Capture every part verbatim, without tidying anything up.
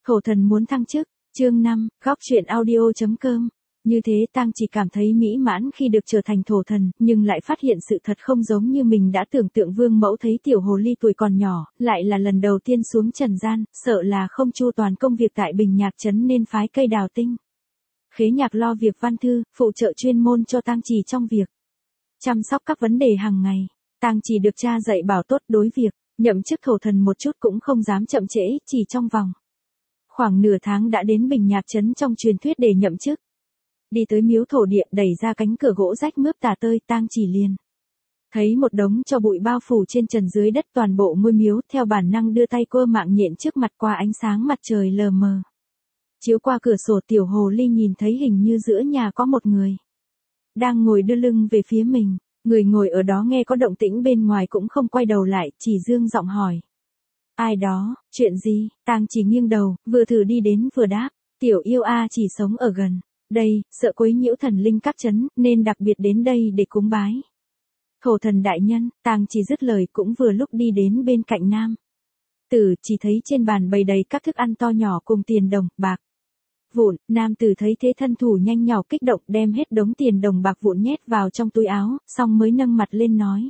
Thổ thần muốn thăng chức, chương năm, góc truyện audio.com. Như thế Tang chỉ cảm thấy mỹ mãn khi được trở thành thổ thần, nhưng lại phát hiện sự thật không giống như mình đã tưởng tượng. Vương mẫu thấy tiểu hồ ly tuổi còn nhỏ, lại là lần đầu tiên xuống trần gian, sợ là không chu toàn công việc tại Bình Nhạc Trấn nên phái Cây Đào Tinh. Khế Nhạc lo việc văn thư, phụ trợ chuyên môn cho Tang chỉ trong việc chăm sóc các vấn đề hàng ngày. Tang chỉ được cha dạy bảo tốt đối việc nhậm chức thổ thần một chút cũng không dám chậm trễ, chỉ trong vòng khoảng nửa tháng đã đến Bình Nhạc Trấn trong truyền thuyết để nhậm chức. Đi tới miếu thổ địa, đẩy ra cánh cửa gỗ rách mướp tả tơi, Tang chỉ liền thấy một đống tro bụi bao phủ trên trần dưới đất toàn bộ ngôi miếu, theo bản năng đưa tay quơ mạng nhện trước mặt qua ánh sáng mặt trời lờ mờ chiếu qua cửa sổ. Tiểu hồ ly nhìn thấy hình như giữa nhà có một người đang ngồi đưa lưng về phía mình. Người ngồi ở đó nghe có động tĩnh bên ngoài cũng không quay đầu lại, chỉ dương giọng hỏi: ai đó, chuyện gì? Tang chỉ nghiêng đầu, vừa thử đi đến vừa đáp: tiểu yêu a chỉ sống ở gần đây, sợ quấy nhiễu thần linh các trấn, nên đặc biệt đến đây để cúng bái thổ thần đại nhân. Tang chỉ dứt lời cũng vừa lúc đi đến bên cạnh nam tử, chỉ thấy trên bàn bày đầy các thức ăn to nhỏ cùng tiền đồng, bạc vụn. Nam tử thấy thế thân thủ nhanh nhỏ kích động, đem hết đống tiền đồng bạc vụn nhét vào trong túi áo, xong mới nâng mặt lên nói: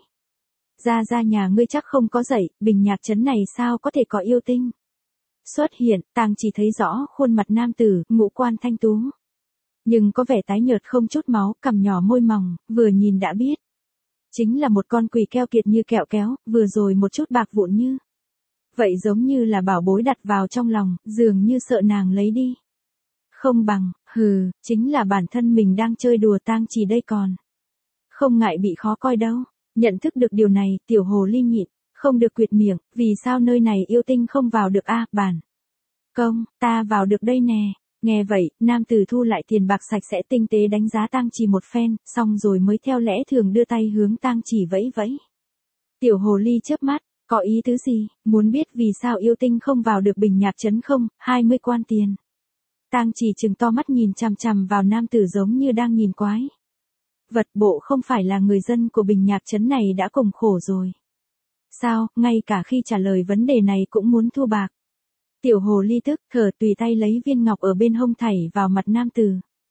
ra ra nhà ngươi chắc không có dạy, Bình Nhạc Trấn này sao có thể có yêu tinh xuất hiện. Tang chỉ thấy rõ khuôn mặt nam tử, ngũ quan thanh tú, nhưng có vẻ tái nhợt không chút máu, cằm nhỏ môi mỏng, vừa nhìn đã biết chính là một con quỷ keo kiệt như kẹo kéo, vừa rồi một chút bạc vụn như vậy giống như là bảo bối đặt vào trong lòng, dường như sợ nàng lấy đi. Không bằng, hừ, chính là bản thân mình đang chơi đùa. Tang chỉ đây còn không ngại bị khó coi đâu. Nhận thức được điều này, tiểu hồ ly nhịn không được quyệt miệng: vì sao nơi này yêu tinh không vào được a? À, bản công, ta vào được đây nè. Nghe vậy, nam tử thu lại tiền bạc sạch sẽ, tinh tế đánh giá Tang chỉ một phen, xong rồi mới theo lẽ thường đưa tay hướng Tang chỉ vẫy vẫy. Tiểu hồ ly chớp mắt: có ý tứ gì? Muốn biết vì sao yêu tinh không vào được Bình Nhạc Trấn không? hai mươi quan tiền. Tang chỉ trừng to mắt nhìn chằm chằm vào nam tử giống như đang nhìn quái vật. Bộ không phải là người dân của Bình Nhạc Trấn này đã cùng khổ rồi sao, ngay cả khi trả lời vấn đề này cũng muốn thua bạc? Tiểu hồ ly tức thở tùy tay lấy viên ngọc ở bên hông thảy vào mặt nam tử,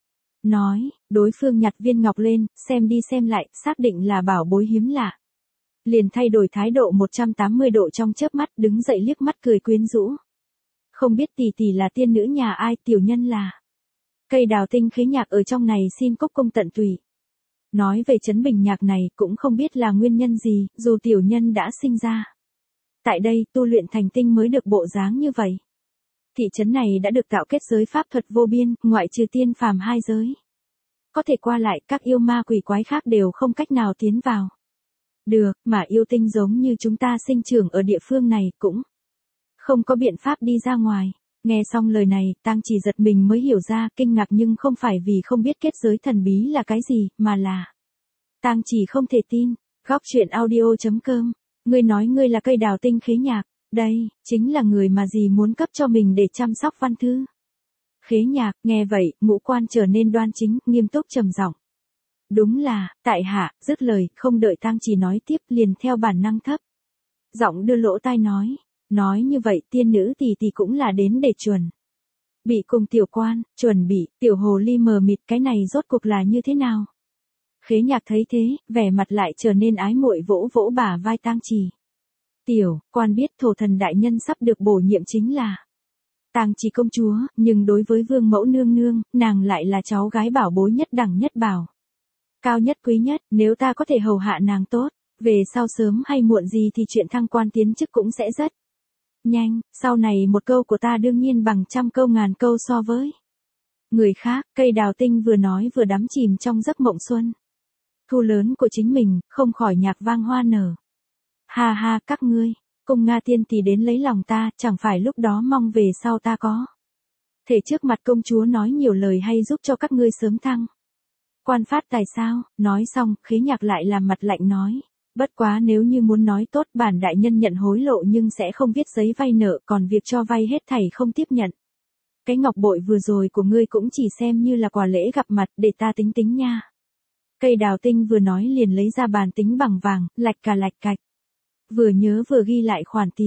nói. Đối phương nhặt viên ngọc lên, xem đi xem lại, xác định là bảo bối hiếm lạ, liền thay đổi thái độ một trăm tám mươi độ trong chớp mắt, đứng dậy liếc mắt cười quyến rũ: không biết tỷ tỷ là tiên nữ nhà ai, tiểu nhân là Cây Đào Tinh Khế Nhạc ở trong này xin cốc công tận tụy. Nói về trấn Bình Nhạc này cũng không biết là nguyên nhân gì, dù tiểu nhân đã sinh ra tại đây, tu luyện thành tinh mới được bộ dáng như vậy. Thị trấn này đã được tạo kết giới pháp thuật vô biên, ngoại trừ tiên phàm hai giới có thể qua lại, các yêu ma quỷ quái khác đều không cách nào tiến vào được, mà yêu tinh giống như chúng ta sinh trưởng ở địa phương này cũng không có biện pháp đi ra ngoài. Nghe xong lời này, Tang chỉ giật mình mới hiểu ra, kinh ngạc nhưng không phải vì không biết kết giới thần bí là cái gì, mà là Tang chỉ không thể tin. Góc truyện audio.com. Ngươi nói ngươi là Cây Đào Tinh Khế Nhạc, đây chính là người mà dì muốn cấp cho mình để chăm sóc văn thư. Khế Nhạc nghe vậy, ngũ quan trở nên đoan chính, nghiêm túc trầm giọng: đúng là, tại hạ. Dứt lời, không đợi Tang chỉ nói tiếp, liền theo bản năng thấp giọng đưa lỗ tai nói: nói như vậy tiên nữ tỷ tỷ cũng là đến để chuẩn bị cùng tiểu quan. Chuẩn bị? Tiểu hồ ly mờ mịt, cái này rốt cuộc là như thế nào? Khế Nhạc thấy thế, vẻ mặt lại trở nên ái muội, vỗ vỗ bả vai Tang chỉ: tiểu quan biết thổ thần đại nhân sắp được bổ nhiệm chính là Tang chỉ công chúa, nhưng đối với vương mẫu nương nương, nàng lại là cháu gái bảo bối nhất đẳng nhất bảo cao nhất quý nhất. Nếu ta có thể hầu hạ nàng tốt, về sau sớm hay muộn gì thì chuyện thăng quan tiến chức cũng sẽ rất nhanh. Sau này một câu của ta đương nhiên bằng trăm câu ngàn câu so với người khác. Cây Đào Tinh vừa nói vừa đắm chìm trong giấc mộng xuân thu lớn của chính mình, không khỏi nhạc vang hoa nở. Ha ha, các ngươi cùng Nga tiên tỷ đến lấy lòng ta, chẳng phải lúc đó mong về sau ta có thể trước mặt công chúa nói nhiều lời hay giúp cho các ngươi sớm thăng quan phát tài sao? Nói xong, Khế Nhạc lại làm mặt lạnh nói: bất quá nếu như muốn nói tốt, bản đại nhân nhận hối lộ nhưng sẽ không viết giấy vay nợ, còn việc cho vay hết thảy không tiếp nhận. Cái ngọc bội vừa rồi của ngươi cũng chỉ xem như là quà lễ gặp mặt, để ta tính tính nha. Cây Đào Tinh vừa nói liền lấy ra bàn tính bằng vàng, lạch cà lạch cạch, vừa nhớ vừa ghi lại khoản tiền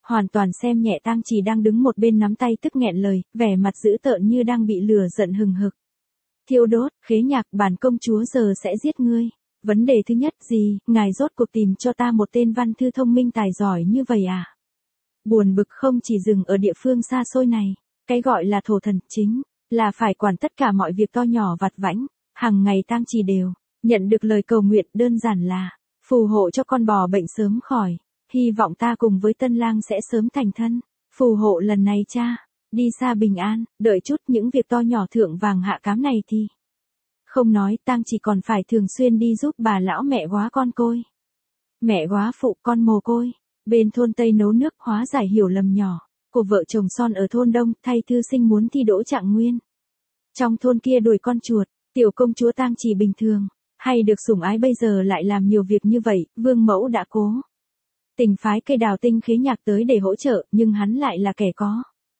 hoàn toàn xem nhẹ Tang Chỉ đang đứng một bên nắm tay tức nghẹn lời, vẻ mặt dữ tợn như đang bị lửa giận hừng hực. Thiêu đốt, Khế Nhạc, bản công chúa giờ sẽ giết ngươi. Vấn đề thứ nhất, gì, ngài rốt cuộc tìm cho ta một tên văn thư thông minh tài giỏi như vậy à? Buồn bực không chỉ dừng ở địa phương xa xôi này, cái gọi là thổ thần chính là phải quản tất cả mọi việc to nhỏ vặt vãnh, hàng ngày Tang Chỉ đều nhận được lời cầu nguyện đơn giản là phù hộ cho con bò bệnh sớm khỏi, hy vọng ta cùng với Tân Lang sẽ sớm thành thân, phù hộ lần này cha đi xa bình an, đợi chút những việc to nhỏ thượng vàng hạ cám này thì không nói, Tang Chỉ còn phải thường xuyên đi giúp bà lão mẹ góa con côi, mẹ góa phụ con mồ côi, bên thôn Tây nấu nước hóa giải hiểu lầm nhỏ của vợ chồng son ở thôn Đông, thay thư sinh muốn thi đỗ trạng nguyên. Trong thôn kia đuổi con chuột, tiểu công chúa Tang Chỉ bình thường, hay được sủng ái bây giờ lại làm nhiều việc như vậy, vương mẫu đã cố tình phái cây đào tinh Khế Nhạc tới để hỗ trợ, nhưng hắn lại là kẻ có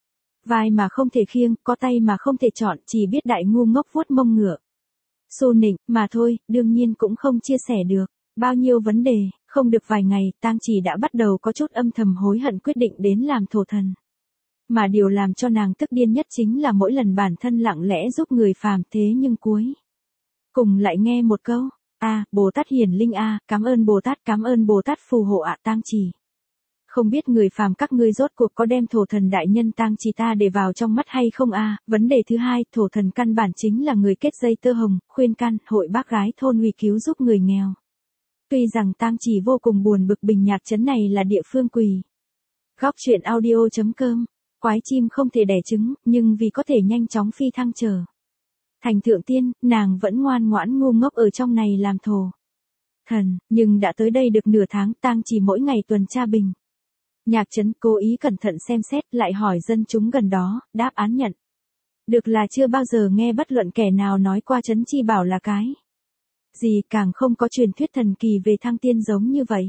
vai mà không thể khiêng, có tay mà không thể chọn, chỉ biết đại ngu ngốc vuốt mông ngựa. Xu nịnh, mà thôi, đương nhiên cũng không chia sẻ được bao nhiêu vấn đề, không được vài ngày, Tang Chỉ đã bắt đầu có chút âm thầm hối hận quyết định đến làm thổ thần. Mà điều làm cho nàng tức điên nhất chính là mỗi lần bản thân lặng lẽ giúp người phàm thế nhưng cuối cùng lại nghe một câu, a, Bồ Tát hiển linh a, cảm ơn Bồ Tát, cảm ơn Bồ Tát phù hộ ạ. Tang Chỉ, không biết người phàm các ngươi rốt cuộc có đem thổ thần đại nhân Tang Chỉ ta để vào trong mắt hay không a? Vấn đề thứ hai, thổ thần căn bản chính là người kết dây tơ hồng, khuyên can, hội bác gái thôn uy cứu giúp người nghèo. Tuy rằng Tang Chỉ vô cùng buồn bực Bình Nhạc trấn này là địa phương quỷ. Góc truyện audio chấm com, quái chim không thể đẻ trứng, nhưng vì có thể nhanh chóng phi thăng trở thành thượng tiên, nàng vẫn ngoan ngoãn ngu ngốc ở trong này làm thổ thần, nhưng đã tới đây được nửa tháng, Tang Chỉ mỗi ngày tuần tra Bình Nhạc trấn, cố ý cẩn thận xem xét, lại hỏi dân chúng gần đó, đáp án nhận được là chưa bao giờ nghe bất luận kẻ nào nói qua trấn chi bảo là cái gì, càng không có truyền thuyết thần kỳ về thăng tiên giống như vậy.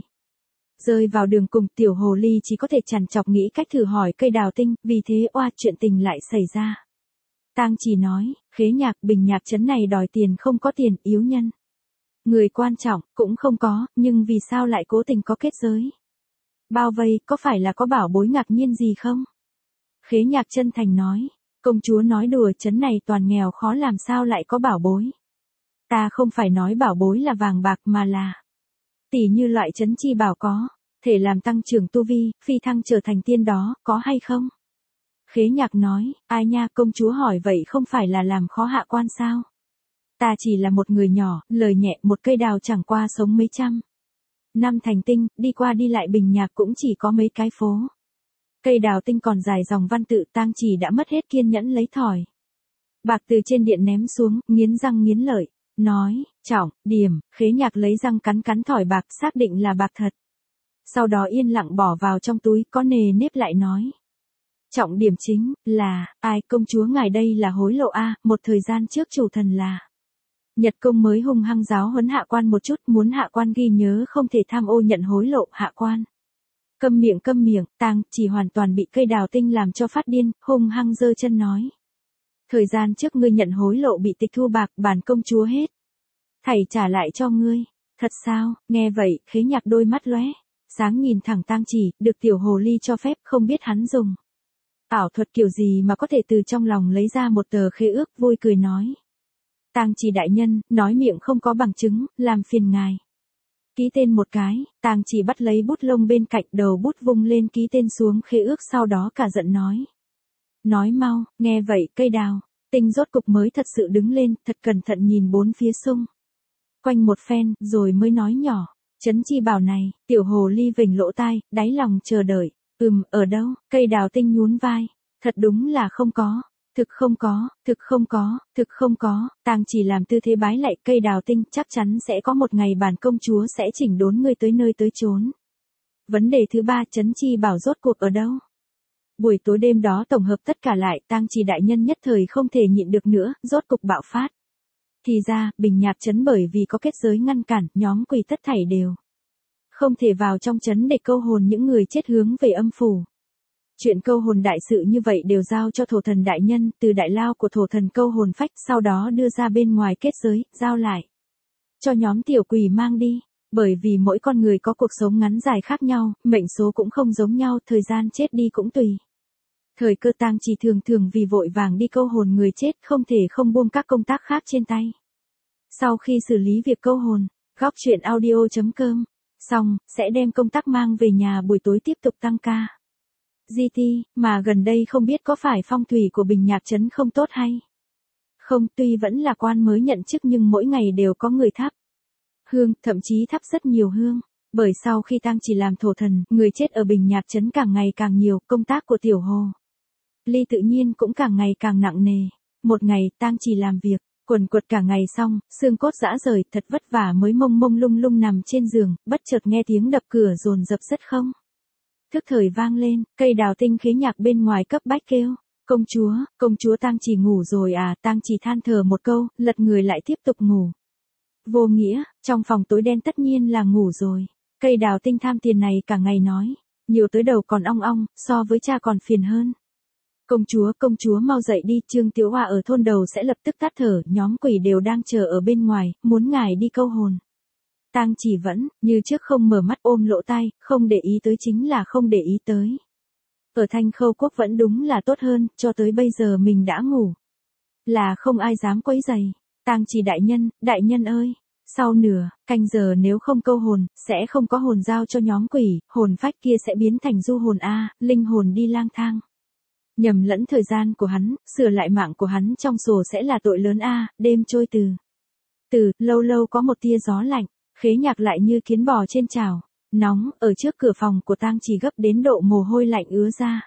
Rơi vào đường cùng, tiểu hồ ly chỉ có thể chằn chọc nghĩ cách thử hỏi cây đào tinh, vì thế oa chuyện tình lại xảy ra. Tang Chỉ nói, Khế Nhạc, Bình Nhạc trấn này đòi tiền không có tiền, yếu nhân người quan trọng cũng không có, nhưng vì sao lại cố tình có kết giới bao vây, có phải là có bảo bối ngạc nhiên gì không? Khế Nhạc chân thành nói, công chúa nói đùa, trấn này toàn nghèo khó làm sao lại có bảo bối. Ta không phải nói bảo bối là vàng bạc mà là tỷ như loại trấn chi bảo có thể làm tăng trưởng tu vi, phi thăng trở thành tiên đó, có hay không? Khế Nhạc nói, ai nha, công chúa hỏi vậy không phải là làm khó hạ quan sao? Ta chỉ là một người nhỏ, lời nhẹ, một cây đào chẳng qua sống mấy trăm năm thành tinh, đi qua đi lại Bình Nhạc cũng chỉ có mấy cái phố. Cây đào tinh còn dài dòng văn tự, Tang Chỉ đã mất hết kiên nhẫn lấy thỏi bạc từ trên điện ném xuống, nghiến răng nghiến lợi, nói, trọng, điểm, Khế Nhạc lấy răng cắn cắn thỏi bạc, xác định là bạc thật. Sau đó yên lặng bỏ vào trong túi, có nề nếp lại nói. Trọng điểm chính là, ai, công chúa ngài đây là hối lộ a, một thời gian trước chủ thần là Nhật Công mới hung hăng giáo huấn hạ quan một chút, muốn hạ quan ghi nhớ không thể tham ô nhận hối lộ, hạ quan. Câm miệng câm miệng, Tang Chỉ hoàn toàn bị cây đào tinh làm cho phát điên, hung hăng giơ chân nói. Thời gian trước ngươi nhận hối lộ bị tịch thu bạc, bản công chúa hết thảy trả lại cho ngươi. Thật sao? Nghe vậy, Khế Nhạc đôi mắt lóe sáng nhìn thẳng Tang Chỉ, được tiểu hồ ly cho phép, không biết hắn dùng ảo thuật kiểu gì mà có thể từ trong lòng lấy ra một tờ khế ước, vui cười nói. Tang Chỉ đại nhân, nói miệng không có bằng chứng, làm phiền ngài ký tên một cái. Tang Chỉ bắt lấy bút lông bên cạnh, đầu bút vung lên ký tên xuống khế ước, sau đó cả giận nói. Nói mau. Nghe vậy, cây đào tinh rốt cục mới thật sự đứng lên, thật cẩn thận nhìn bốn phía xung quanh một phen, rồi mới nói nhỏ. Trấn chi bảo này, tiểu hồ ly vểnh lỗ tai, đáy lòng chờ đợi. Ừm, ở đâu? Cây đào tinh nhún vai. Thật đúng là không có. Thực không có, thực không có, thực không có. Tang Chỉ làm tư thế bái lạy, cây đào tinh, chắc chắn sẽ có một ngày bản công chúa sẽ chỉnh đốn ngươi tới nơi tới chốn. Vấn đề thứ ba, trấn chi bảo rốt cuộc ở đâu? Buổi tối đêm đó tổng hợp tất cả lại, Tang Chỉ đại nhân nhất thời không thể nhịn được nữa, rốt cục bạo phát. Thì ra, Bình Nhạc trấn bởi vì có kết giới ngăn cản, nhóm quỷ tất thảy đều không thể vào trong trấn để câu hồn những người chết hướng về âm phủ. Chuyện câu hồn đại sự như vậy đều giao cho thổ thần đại nhân, từ đại lao của thổ thần câu hồn phách, sau đó đưa ra bên ngoài kết giới, giao lại cho nhóm tiểu quỷ mang đi. Bởi vì mỗi con người có cuộc sống ngắn dài khác nhau, mệnh số cũng không giống nhau, thời gian chết đi cũng tùy. Thời cơ tang chỉ thường thường vì vội vàng đi câu hồn người chết không thể không buông các công tác khác trên tay. Sau khi xử lý việc câu hồn, góc truyện audio chấm com, xong, sẽ đem công tác mang về nhà buổi tối tiếp tục tăng ca. giê tê, mà gần đây không biết có phải phong thủy của Bình Nhạc Trấn không tốt hay? Không, tuy vẫn là quan mới nhận chức nhưng mỗi ngày đều có người thắp hương, thậm chí thắp rất nhiều hương. Bởi sau khi tang chỉ làm thổ thần, người chết ở Bình Nhạc Trấn càng ngày càng nhiều, công tác của Tiểu Hồ Ly tự nhiên cũng càng ngày càng nặng nề. Một ngày, tang chỉ làm việc, quần quật cả ngày xong, xương cốt rã rời, thật vất vả mới mông mông lung lung nằm trên giường, bất chợt nghe tiếng đập cửa dồn dập rất không. Thức thời vang lên, cây đào tinh khế nhạc bên ngoài cấp bách kêu. Công chúa, công chúa tang chỉ ngủ rồi à, tang chỉ than thở một câu, lật người lại tiếp tục ngủ. Vô nghĩa, trong phòng tối đen tất nhiên là ngủ rồi. Cây đào tinh tham tiền này cả ngày nói, nhiều tới đầu còn ong ong, so với cha còn phiền hơn. Công chúa, công chúa mau dậy đi, Trương Tiểu Hoa ở thôn đầu sẽ lập tức tắt thở, nhóm quỷ đều đang chờ ở bên ngoài, muốn ngài đi câu hồn. Tang chỉ vẫn, như trước không mở mắt ôm lỗ tai, không để ý tới chính là không để ý tới. Ở Thanh Khâu Quốc vẫn đúng là tốt hơn, cho tới bây giờ mình đã ngủ. Là không ai dám quấy rầy. Tang chỉ đại nhân, đại nhân ơi. Sau nửa canh giờ nếu không câu hồn, sẽ không có hồn giao cho nhóm quỷ, hồn phách kia sẽ biến thành du hồn A, linh hồn đi lang thang. Nhầm lẫn thời gian của hắn, sửa lại mạng của hắn trong sổ sẽ là tội lớn A, đêm trôi từ. Từ, lâu lâu có một tia gió lạnh, khế nhạc lại như kiến bò trên chảo. Nóng, ở trước cửa phòng của tang chỉ gấp đến độ mồ hôi lạnh ứa ra.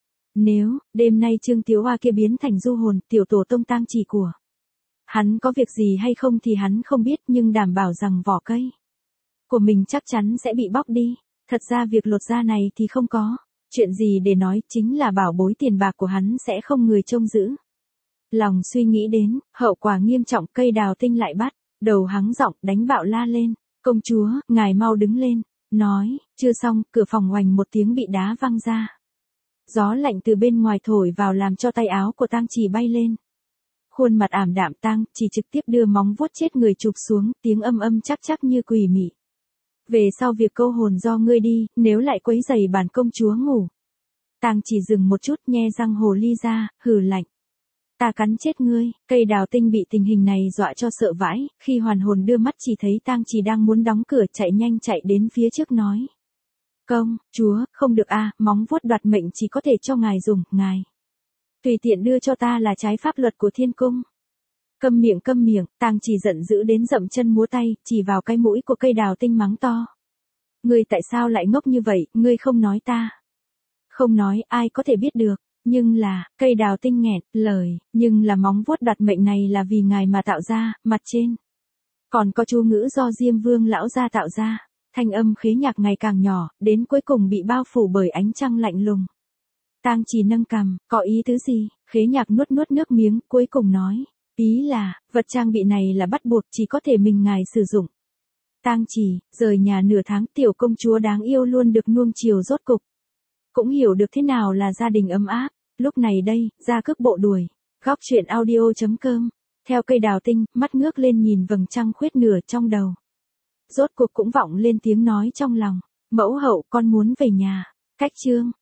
Nếu, đêm nay Trương Tiểu Hoa kia biến thành du hồn, tiểu tổ tông tang chỉ của hắn có việc gì hay không thì hắn không biết nhưng đảm bảo rằng vỏ cây của mình chắc chắn sẽ bị bóc đi. Thật ra việc lột da này thì không có chuyện gì để nói, chính là bảo bối tiền bạc của hắn sẽ không người trông giữ. Lòng suy nghĩ đến, hậu quả nghiêm trọng, cây đào tinh lại bắt đầu hắng giọng đánh bạo la lên. Công chúa, ngài mau đứng lên. Nói, chưa xong, cửa phòng oành một tiếng bị đá văng ra. Gió lạnh từ bên ngoài thổi vào làm cho tay áo của tang chỉ bay lên. Khuôn mặt ảm đạm tang chỉ trực tiếp đưa móng vuốt chết người chụp xuống, tiếng âm âm chắc chắc như quỷ mị. Về sau việc câu hồn do ngươi đi, nếu lại quấy rầy bản công chúa ngủ. Tang chỉ dừng một chút, nhe răng hồ ly ra, hừ lạnh. Ta cắn chết ngươi. Cây đào tinh bị tình hình này dọa cho sợ vãi, khi hoàn hồn đưa mắt chỉ thấy tang chỉ đang muốn đóng cửa, chạy nhanh chạy đến phía trước nói. Công, chúa, không được a, móng vuốt đoạt mệnh chỉ có thể cho ngài dùng, ngài tùy tiện đưa cho ta là trái pháp luật của thiên cung. Câm miệng câm miệng, tang chỉ giận dữ đến dậm chân múa tay, chỉ vào cái mũi của cây đào tinh mắng to. Ngươi tại sao lại ngốc như vậy, ngươi không nói ta. Không nói, ai có thể biết được. Nhưng là, cây đào tinh nghẹn, lời, nhưng là móng vuốt đoạt mệnh này là vì ngài mà tạo ra, mặt trên. Còn có chú ngữ do Diêm Vương lão gia tạo ra, thanh âm khế nhạc ngày càng nhỏ, đến cuối cùng bị bao phủ bởi ánh trăng lạnh lùng. Tang chỉ nâng cằm, có ý tứ gì, khế nhạc nuốt nuốt nước miếng, cuối cùng nói, ý là, vật trang bị này là bắt buộc chỉ có thể mình ngài sử dụng. Tang chỉ, rời nhà nửa tháng, tiểu công chúa đáng yêu luôn được nuông chiều rốt cục. Cũng hiểu được thế nào là gia đình ấm áp. Lúc này đây, ra cước bộ đuổi. Góc truyện audio chấm com. Theo cây đào tinh, mắt ngước lên nhìn vầng trăng khuyết nửa trong đầu. Rốt cuộc cũng vọng lên tiếng nói trong lòng. Mẫu hậu, con muốn về nhà. Cách chương.